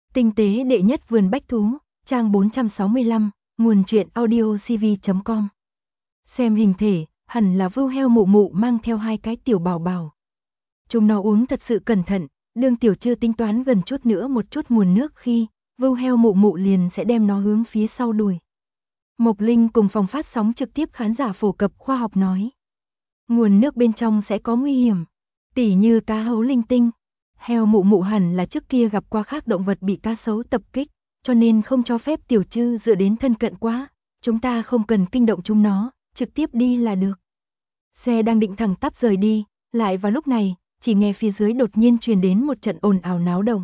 Tinh tế đệ nhất vườn bách thú, trang 465, nguồn truyện audiocv.com. Xem hình thể, hẳn là vưu heo mụ mụ mang theo hai cái tiểu bảo bảo. Chúng nó uống thật sự cẩn thận, đương tiểu chưa tính toán gần chút nữa một chút nguồn nước khi, vưu heo mụ mụ liền sẽ đem nó hướng phía sau đuổi. Mộc Linh cùng phòng phát sóng trực tiếp khán giả phổ cập khoa học nói. Nguồn nước bên trong sẽ có nguy hiểm, tỉ như cá hấu linh tinh. Heo mụ mụ hẳn là trước kia gặp qua khác động vật bị cá sấu tập kích, cho nên không cho phép tiểu trư dựa đến thân cận quá. Chúng ta không cần kinh động chúng nó, trực tiếp đi là được. Xe đang định thẳng tắp rời đi, lại vào lúc này, chỉ nghe phía dưới đột nhiên truyền đến một trận ồn ào náo động.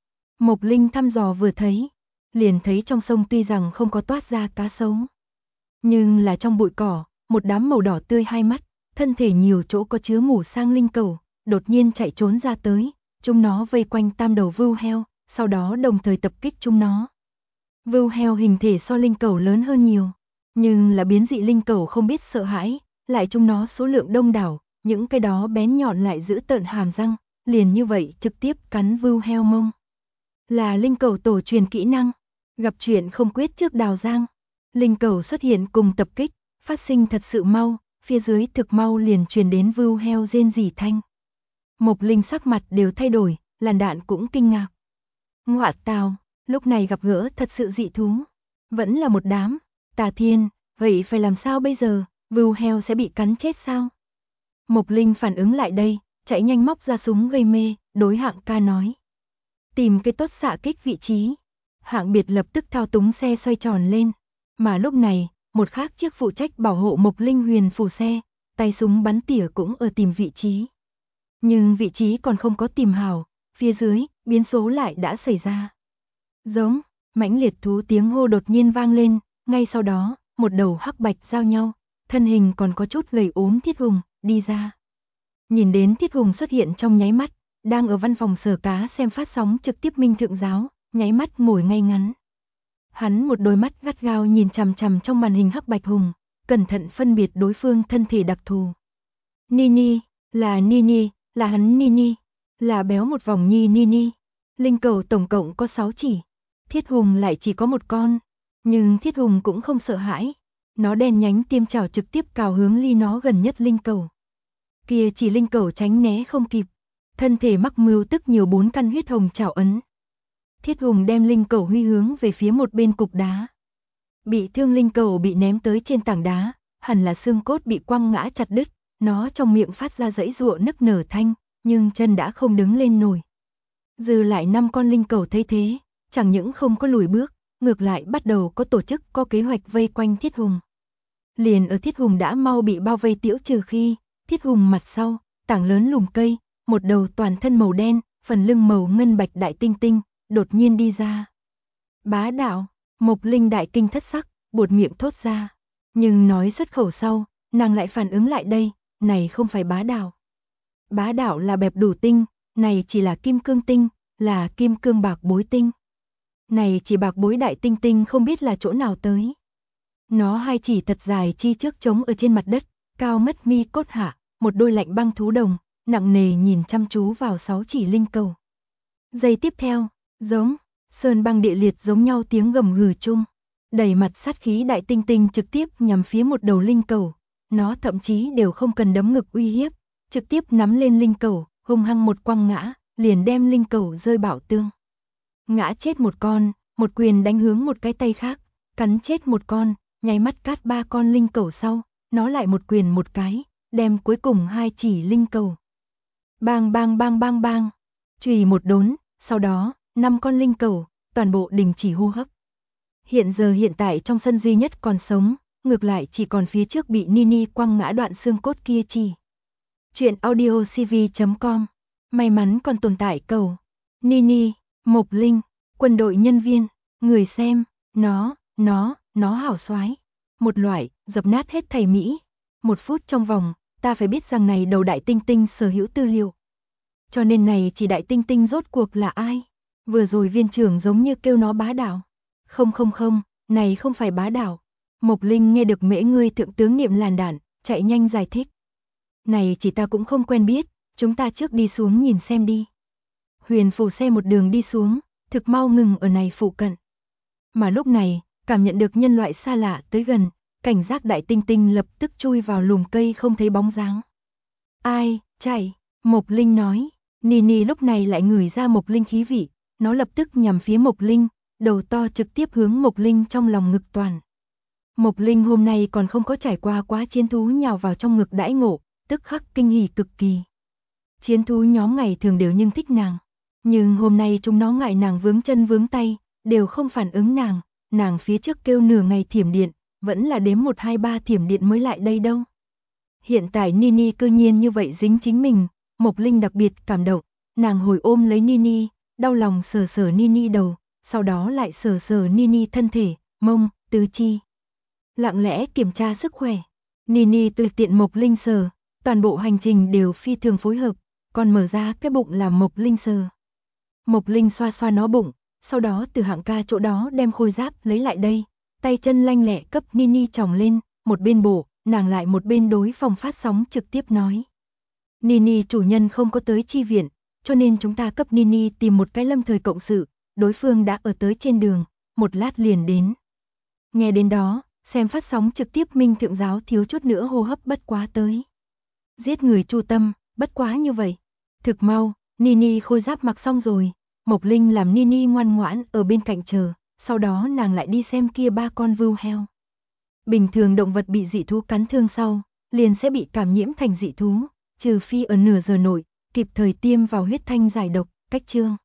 Mộc Linh thăm dò vừa thấy, liền thấy trong sông tuy rằng không có toát ra cá sấu, nhưng là trong bụi cỏ, một đám màu đỏ tươi hai mắt, thân thể nhiều chỗ có chứa mù sang linh cẩu, đột nhiên chạy trốn ra tới. Chúng nó vây quanh tam đầu vưu heo, sau đó đồng thời tập kích chúng nó. Vưu heo hình thể so linh cẩu lớn hơn nhiều, nhưng là biến dị linh cẩu không biết sợ hãi, lại chúng nó số lượng đông đảo, những cái đó bén nhọn lại giữ tợn hàm răng, liền như vậy trực tiếp cắn vưu heo mông. Là linh cẩu tổ truyền kỹ năng, gặp chuyện không quyết trước đào giang. Linh cẩu xuất hiện cùng tập kích, phát sinh thật sự mau, phía dưới thực mau liền truyền đến vưu heo rên rỉ thanh. Mộc Linh sắc mặt đều thay đổi, làn đạn cũng kinh ngạc. Ngọa tào, lúc này gặp gỡ thật sự dị thú. Vẫn là một đám, Tà Thiên, vậy phải làm sao bây giờ, vưu heo sẽ bị cắn chết sao? Mộc Linh phản ứng lại đây, chạy nhanh móc ra súng gây mê, đối Hạng ca nói. Tìm cái tốt xạ kích vị trí. Hạng biệt lập tức thao túng xe xoay tròn lên. Mà lúc này, một khác chiếc phụ trách bảo hộ Mộc Linh huyền phù xe, tay súng bắn tỉa cũng ở tìm vị trí. Nhưng vị trí còn không có tìm hảo, phía dưới, biến số lại đã xảy ra. Giống, mãnh liệt thú tiếng hô đột nhiên vang lên, ngay sau đó, một đầu hắc bạch giao nhau, thân hình còn có chút gầy ốm Thiết Hùng, đi ra. Nhìn đến Thiết Hùng xuất hiện trong nháy mắt, đang ở văn phòng Sở Cá xem phát sóng trực tiếp Minh Thượng Giáo, nháy mắt ngồi ngay ngắn. Hắn một đôi mắt gắt gao nhìn chằm chằm trong màn hình hắc bạch hùng, cẩn thận phân biệt đối phương thân thể đặc thù. Nini, là Nini. Là hắn Nini, là béo một vòng Nini. Linh cẩu tổng cộng có 6 chỉ, Thiết Hùng lại chỉ có một con, nhưng Thiết Hùng cũng không sợ hãi, nó đen nhánh tiêm chảo trực tiếp cào hướng ly nó gần nhất linh cẩu. Kia chỉ linh cẩu tránh né không kịp, thân thể mắc mưu tức nhiều 4 căn huyết hồng chảo ấn. Thiết Hùng đem linh cẩu huy hướng về phía một bên cục đá. Bị thương linh cẩu bị ném tới trên tảng đá, hẳn là xương cốt bị quăng ngã chặt đứt. Nó trong miệng phát ra dãy giụa nức nở thanh, nhưng chân đã không đứng lên nổi. Dư lại 5 con linh cẩu thấy thế, chẳng những không có lùi bước, ngược lại bắt đầu có tổ chức có kế hoạch vây quanh Thiết Hùng. Liền ở Thiết Hùng đã mau bị bao vây tiễu trừ khi, Thiết Hùng mặt sau, tảng lớn lùm cây, một đầu toàn thân màu đen, phần lưng màu ngân bạch đại tinh tinh, đột nhiên đi ra. Bá đạo, Mộc Linh đại kinh thất sắc, buột miệng thốt ra. Nhưng nói xuất khẩu sau, nàng lại phản ứng lại đây. Này không phải bá đạo. Bá đạo là bẹp đủ tinh, này chỉ là kim cương tinh, là kim cương bạc bối tinh. Này chỉ bạc bối đại tinh tinh không biết là chỗ nào tới. Nó hai chỉ thật dài chi trước trống ở trên mặt đất, cao mất mi cốt hạ, một đôi lạnh băng thú đồng, nặng nề nhìn chăm chú vào 6 chỉ linh cẩu. Giây tiếp theo, giống, sơn băng địa liệt giống nhau tiếng gầm gừ chung, đầy mặt sát khí đại tinh tinh trực tiếp nhằm phía một đầu linh cẩu. Nó thậm chí đều không cần đấm ngực uy hiếp, trực tiếp nắm lên linh cẩu, hung hăng một quăng ngã, liền đem linh cẩu rơi bảo tương. Ngã chết một con, một quyền đánh hướng một cái tay khác, cắn chết một con, nháy mắt cát 3 con linh cẩu sau, nó lại một quyền một cái, đem cuối cùng 2 chỉ linh cẩu. Bang bang bang bang bang, chùy một đốn, sau đó, 5 con linh cẩu, toàn bộ đình chỉ hô hấp. Hiện tại trong sân duy nhất còn sống, ngược lại chỉ còn phía trước bị Nini quăng ngã đoạn xương cốt kia chỉ. Chuyện audiocv.com, may mắn còn tồn tại cầu. Nini, Mộc Linh, quân đội nhân viên, người xem, nó hảo xoái. Một loại, dập nát hết thảy Mỹ. 1 phút trong vòng, ta phải biết rằng này đầu đại tinh tinh sở hữu tư liệu. Cho nên này chỉ đại tinh tinh rốt cuộc là ai? Vừa rồi viên trưởng giống như kêu nó bá đạo. Không, này không phải bá đạo. Mộc Linh nghe được mễ ngươi thượng tướng niệm làn đạn, chạy nhanh giải thích. Này chỉ ta cũng không quen biết, chúng ta trước đi xuống nhìn xem đi. Huyền phù xe một đường đi xuống, thực mau ngừng ở này phụ cận. Mà lúc này, cảm nhận được nhân loại xa lạ tới gần, cảnh giác đại tinh tinh lập tức chui vào lùm cây không thấy bóng dáng. Ai, chạy, Mộc Linh nói. Nini lúc này lại ngửi ra Mộc Linh khí vị, nó lập tức nhằm phía Mộc Linh, đầu to trực tiếp hướng Mộc Linh trong lòng ngực toàn. Mộc Linh hôm nay còn không có trải qua quá chiến thú nhào vào trong ngực đãi ngộ, tức khắc kinh hỉ cực kỳ. Chiến thú nhóm ngày thường đều nhưng thích nàng, nhưng hôm nay chúng nó ngại nàng vướng chân vướng tay, đều không phản ứng nàng phía trước kêu nửa ngày thiểm điện, vẫn là đếm 1 2 3 thiểm điện mới lại đây đâu. Hiện tại Nini cơ nhiên như vậy dính chính mình, Mộc Linh đặc biệt cảm động, nàng hồi ôm lấy Nini, đau lòng sờ sờ Nini đầu, sau đó lại sờ sờ Nini thân thể, mông, tứ chi. Lặng lẽ kiểm tra sức khỏe. Nini tùy tiện Mộc Linh sờ, toàn bộ hành trình đều phi thường phối hợp, còn mở ra cái bụng làm Mộc Linh sờ. Mộc Linh xoa xoa nó bụng, sau đó từ Hạng Ca chỗ đó đem khôi giáp lấy lại đây, tay chân lanh lẹ cấp Nini tròng lên, một bên bổ, nàng lại một bên đối phòng phát sóng trực tiếp nói. Nini chủ nhân không có tới chi viện, cho nên chúng ta cấp Nini tìm một cái lâm thời cộng sự, đối phương đã ở tới trên đường, một lát liền đến. Nghe đến đó, xem phát sóng trực tiếp Minh Thượng Giáo thiếu chút nữa hô hấp bất quá tới. Giết người chu tâm, bất quá như vậy. Thực mau, Nini khôi giáp mặc xong rồi, Mộc Linh làm Nini ngoan ngoãn ở bên cạnh chờ, sau đó nàng lại đi xem kia 3 con vưu heo. Bình thường động vật bị dị thú cắn thương sau, liền sẽ bị cảm nhiễm thành dị thú, trừ phi ở nửa giờ nội, kịp thời tiêm vào huyết thanh giải độc, cách chương.